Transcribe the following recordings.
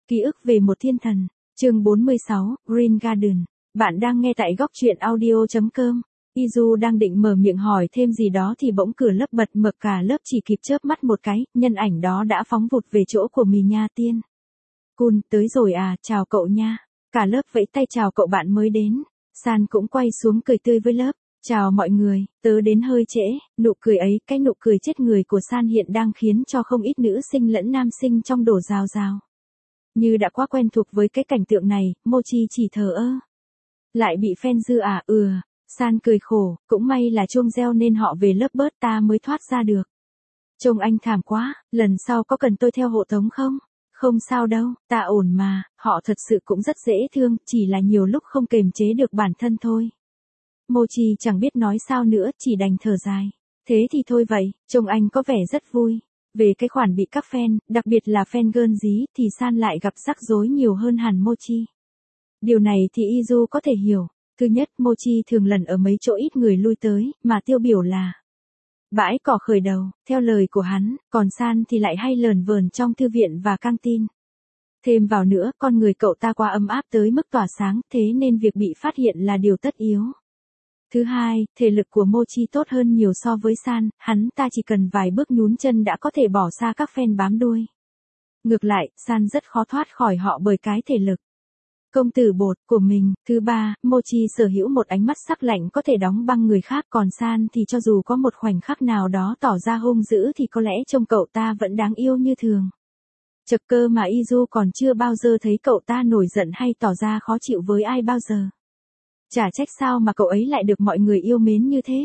Ký ức về một thiên thần, chương 46, Green Garden. Bạn đang nghe tại góc truyện audio.com. Izu đang định mở miệng hỏi thêm gì đó thì bỗng cửa lớp bật mở, cả lớp chỉ kịp chớp mắt một cái, nhân ảnh đó đã phóng vụt về chỗ của Mì Nha Tiên. Kun, tới rồi à, chào cậu nha. Cả lớp vẫy tay chào cậu bạn mới đến. San cũng quay xuống cười tươi với lớp. Chào mọi người, tớ đến hơi trễ. Nụ cười ấy, cái nụ cười chết người của San hiện đang khiến cho không ít nữ sinh lẫn nam sinh trong đổ rào rào. Như đã quá quen thuộc với cái cảnh tượng này, Mochi chỉ thờ ơ. Lại bị fan dư à, San cười khổ, cũng may là chuông reo nên họ về lớp bớt ta mới thoát ra được. Trông anh thảm quá, lần sau có cần tôi theo hộ tống không? Không sao đâu, ta ổn mà, họ thật sự cũng rất dễ thương, chỉ là nhiều lúc không kềm chế được bản thân thôi. Mochi chẳng biết nói sao nữa, chỉ đành thở dài. Thế thì thôi vậy, trông anh có vẻ rất vui. Về cái khoản bị các fan, đặc biệt là fan girl dí, thì San lại gặp rắc rối nhiều hơn hẳn Mochi. Điều này thì Izu có thể hiểu. Thứ nhất, Mochi thường lần ở mấy chỗ ít người lui tới, mà tiêu biểu là bãi cỏ khởi đầu, theo lời của hắn, còn San thì lại hay lờn vờn trong thư viện và căng tin. Thêm vào nữa, con người cậu ta quá ấm áp tới mức tỏa sáng, thế nên việc bị phát hiện là điều tất yếu. Thứ hai, thể lực của Mochi tốt hơn nhiều so với San, hắn ta chỉ cần vài bước nhún chân đã có thể bỏ xa các fan bám đuôi. Ngược lại, San rất khó thoát khỏi họ bởi cái thể lực công tử bột của mình. Thứ ba, Mochi sở hữu một ánh mắt sắc lạnh có thể đóng băng người khác, còn San thì cho dù có một khoảnh khắc nào đó tỏ ra hung dữ thì có lẽ trông cậu ta vẫn đáng yêu như thường. Chật cơ mà Izu còn chưa bao giờ thấy cậu ta nổi giận hay tỏ ra khó chịu với ai bao giờ. Chả trách sao mà cậu ấy lại được mọi người yêu mến như thế.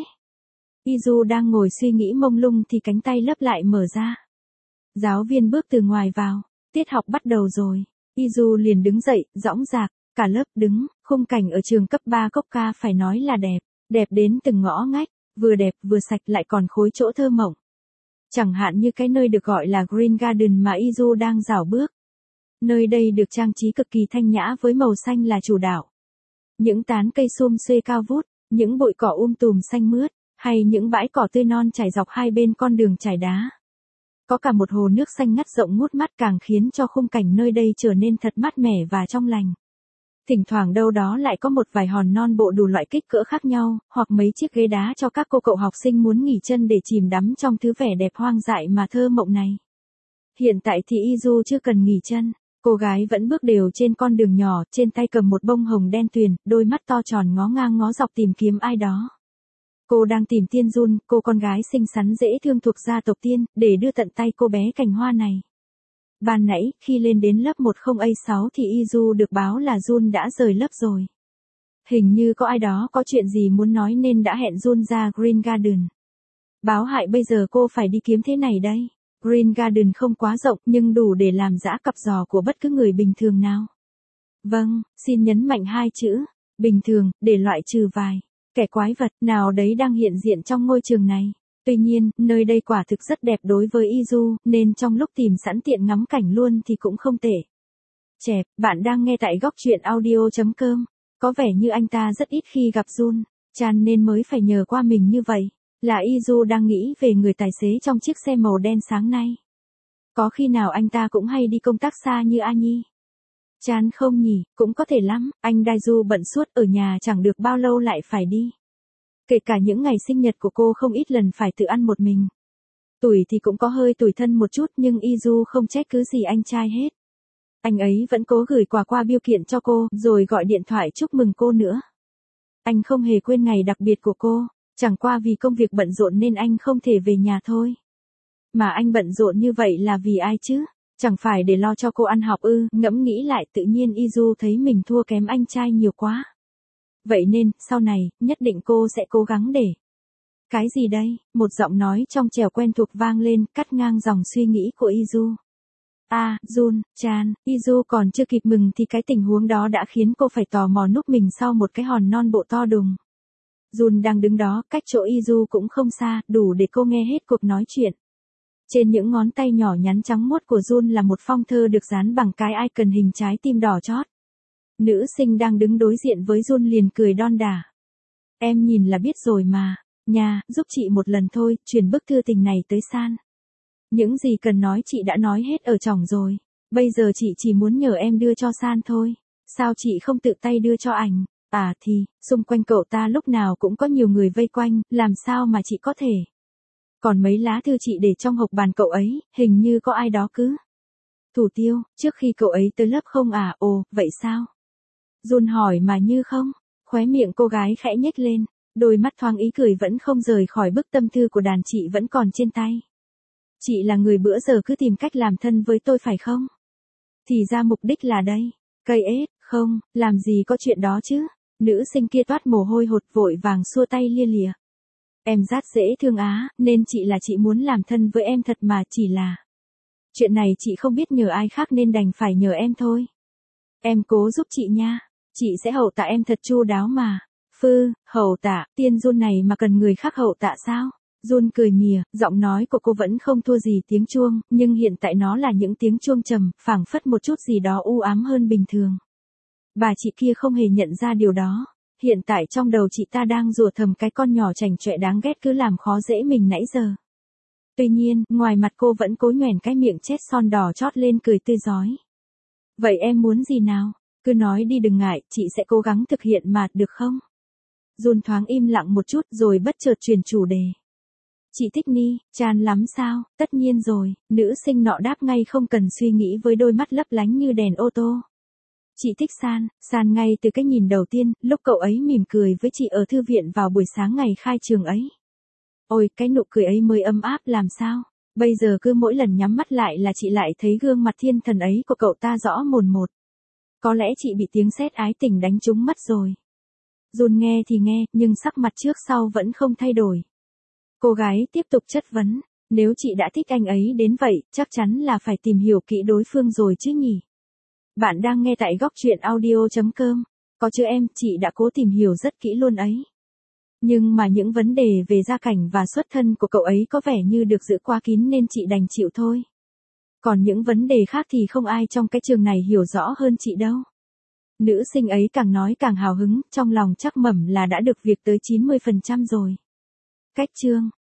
Izu đang ngồi suy nghĩ mông lung thì cánh tay lớp lại mở ra. Giáo viên bước từ ngoài vào, tiết học bắt đầu rồi. Izu liền đứng dậy, dõng dạc, cả lớp đứng, khung cảnh ở trường cấp 3 Cốc-ca phải nói là đẹp, đẹp đến từng ngõ ngách, vừa đẹp vừa sạch lại còn khối chỗ thơ mộng. Chẳng hạn như cái nơi được gọi là Green Garden mà Izu đang dạo bước. Nơi đây được trang trí cực kỳ thanh nhã với màu xanh là chủ đạo. Những tán cây sum xuê cao vút, những bụi cỏ tùm xanh mướt, hay những bãi cỏ tươi non trải dọc hai bên con đường trải đá. Có cả một hồ nước xanh ngắt rộng ngút mắt càng khiến cho khung cảnh nơi đây trở nên thật mát mẻ và trong lành. Thỉnh thoảng đâu đó lại có một vài hòn non bộ đủ loại kích cỡ khác nhau, hoặc mấy chiếc ghế đá cho các cô cậu học sinh muốn nghỉ chân để chìm đắm trong thứ vẻ đẹp hoang dại mà thơ mộng này. Hiện tại thì Izu chưa cần nghỉ chân. Cô gái vẫn bước đều trên con đường nhỏ, trên tay cầm một bông hồng đen tuyền, đôi mắt to tròn ngó ngang ngó dọc tìm kiếm ai đó. Cô đang tìm Tiên Jun, cô con gái xinh xắn dễ thương thuộc gia tộc Tiên, để đưa tận tay cô bé cành hoa này. Ban nãy, khi lên đến lớp 10A6 thì Izu được báo là Jun đã rời lớp rồi. Hình như có ai đó có chuyện gì muốn nói nên đã hẹn Jun ra Green Garden. Báo hại bây giờ cô phải đi kiếm thế này đây. Green Garden không quá rộng nhưng đủ để làm dã cặp giò của bất cứ người bình thường nào. Vâng, xin nhấn mạnh hai chữ, bình thường, để loại trừ vài kẻ quái vật nào đấy đang hiện diện trong ngôi trường này. Tuy nhiên, nơi đây quả thực rất đẹp đối với Izu, nên trong lúc tìm sẵn tiện ngắm cảnh luôn thì cũng không tệ. Chẹp, bạn đang nghe tại góc truyện audio.com. Có vẻ như anh ta rất ít khi gặp Jun, Chan nên mới phải nhờ qua mình như vậy. Là Izu đang nghĩ về người tài xế trong chiếc xe màu đen sáng nay. Có khi nào anh ta cũng hay đi công tác xa như A Nhi? Chan không nhỉ, cũng có thể lắm, anh Daiju bận suốt ở nhà chẳng được bao lâu lại phải đi. Kể cả những ngày sinh nhật của cô không ít lần phải tự ăn một mình. Tuổi thì cũng có hơi tủi thân một chút nhưng Izu không trách cứ gì anh trai hết. Anh ấy vẫn cố gửi quà qua bưu kiện cho cô, rồi gọi điện thoại chúc mừng cô nữa. Anh không hề quên ngày đặc biệt của cô. Chẳng qua vì công việc bận rộn nên anh không thể về nhà thôi. Mà anh bận rộn như vậy là vì ai chứ? Chẳng phải để lo cho cô ăn học ư? Ngẫm nghĩ lại tự nhiên Izu thấy mình thua kém anh trai nhiều quá. Vậy nên, sau này, nhất định cô sẽ cố gắng để. Cái gì đây? Một giọng nói trong trẻo quen thuộc vang lên, cắt ngang dòng suy nghĩ của Izu. Jun, Chan, Izu còn chưa kịp mừng thì cái tình huống đó đã khiến cô phải tò mò núp mình sau một cái hòn non bộ to đùng. Jun đang đứng đó, cách chỗ Izu cũng không xa, đủ để cô nghe hết cuộc nói chuyện. Trên những ngón tay nhỏ nhắn trắng muốt của Jun là một phong thơ được dán bằng cái icon hình trái tim đỏ chót. Nữ sinh đang đứng đối diện với Jun liền cười đon đả. Em nhìn là biết rồi mà, nha, giúp chị một lần thôi, truyền bức thư tình này tới San. Những gì cần nói chị đã nói hết ở trỏng rồi. Bây giờ chị chỉ muốn nhờ em đưa cho San thôi. Sao chị không tự tay đưa cho ảnh? À thì, xung quanh cậu ta lúc nào cũng có nhiều người vây quanh, làm sao mà chị có thể. Còn mấy lá thư chị để trong hộp bàn cậu ấy, hình như có ai đó cứ. Thủ tiêu, trước khi cậu ấy tới lớp không à? Ồ, vậy sao? Jun hỏi mà như không. Khóe miệng cô gái khẽ nhếch lên. Đôi mắt thoáng ý cười vẫn không rời khỏi bức tâm thư của đàn chị vẫn còn trên tay. Chị là người bữa giờ cứ tìm cách làm thân với tôi phải không? Thì ra mục đích là đây. Cây ếch, không, làm gì có chuyện đó chứ. Nữ sinh kia toát mồ hôi hột vội vàng xua tay lia lịa. Em rát dễ thương á, nên chị muốn làm thân với em thật mà chỉ là. Chuyện này chị không biết nhờ ai khác nên đành phải nhờ em thôi. Em cố giúp chị nha. Chị sẽ hậu tạ em thật chu đáo mà. Hậu tạ, tiên Jun này mà cần người khác hậu tạ sao? Jun cười mỉa, giọng nói của cô vẫn không thua gì tiếng chuông, nhưng hiện tại nó là những tiếng chuông trầm, phảng phất một chút gì đó u ám hơn bình thường. Bà chị kia không hề nhận ra điều đó. Hiện tại trong đầu chị ta đang rủa thầm cái con nhỏ chảnh chọe đáng ghét cứ làm khó dễ mình nãy giờ. Tuy nhiên, ngoài mặt cô vẫn cố nhoẻn cái miệng chết son đỏ chót lên cười tươi rói. Vậy em muốn gì nào? Cứ nói đi đừng ngại, chị sẽ cố gắng thực hiện mà, được không? Jun thoáng im lặng một chút rồi bất chợt chuyển chủ đề. Chị thích Ni, Chan lắm sao? Tất nhiên rồi, nữ sinh nọ đáp ngay không cần suy nghĩ với đôi mắt lấp lánh như đèn ô tô. Chị thích San ngay từ cái nhìn đầu tiên, lúc cậu ấy mỉm cười với chị ở thư viện vào buổi sáng ngày khai trường ấy. Ôi, cái nụ cười ấy mới ấm áp làm sao? Bây giờ cứ mỗi lần nhắm mắt lại là chị lại thấy gương mặt thiên thần ấy của cậu ta rõ mồn một. Có lẽ chị bị tiếng sét ái tình đánh trúng mất rồi. Jun nghe thì nghe, nhưng sắc mặt trước sau vẫn không thay đổi. Cô gái tiếp tục chất vấn, nếu chị đã thích anh ấy đến vậy, chắc chắn là phải tìm hiểu kỹ đối phương rồi chứ nhỉ? Bạn đang nghe tại góc truyện audio.com. Có chứ em, chị đã cố tìm hiểu rất kỹ luôn ấy. Nhưng mà những vấn đề về gia cảnh và xuất thân của cậu ấy có vẻ như được giữ quá kín nên chị đành chịu thôi. Còn những vấn đề khác thì không ai trong cái trường này hiểu rõ hơn chị đâu. Nữ sinh ấy càng nói càng hào hứng, trong lòng chắc mẩm là đã được việc tới 90% rồi. Cách chương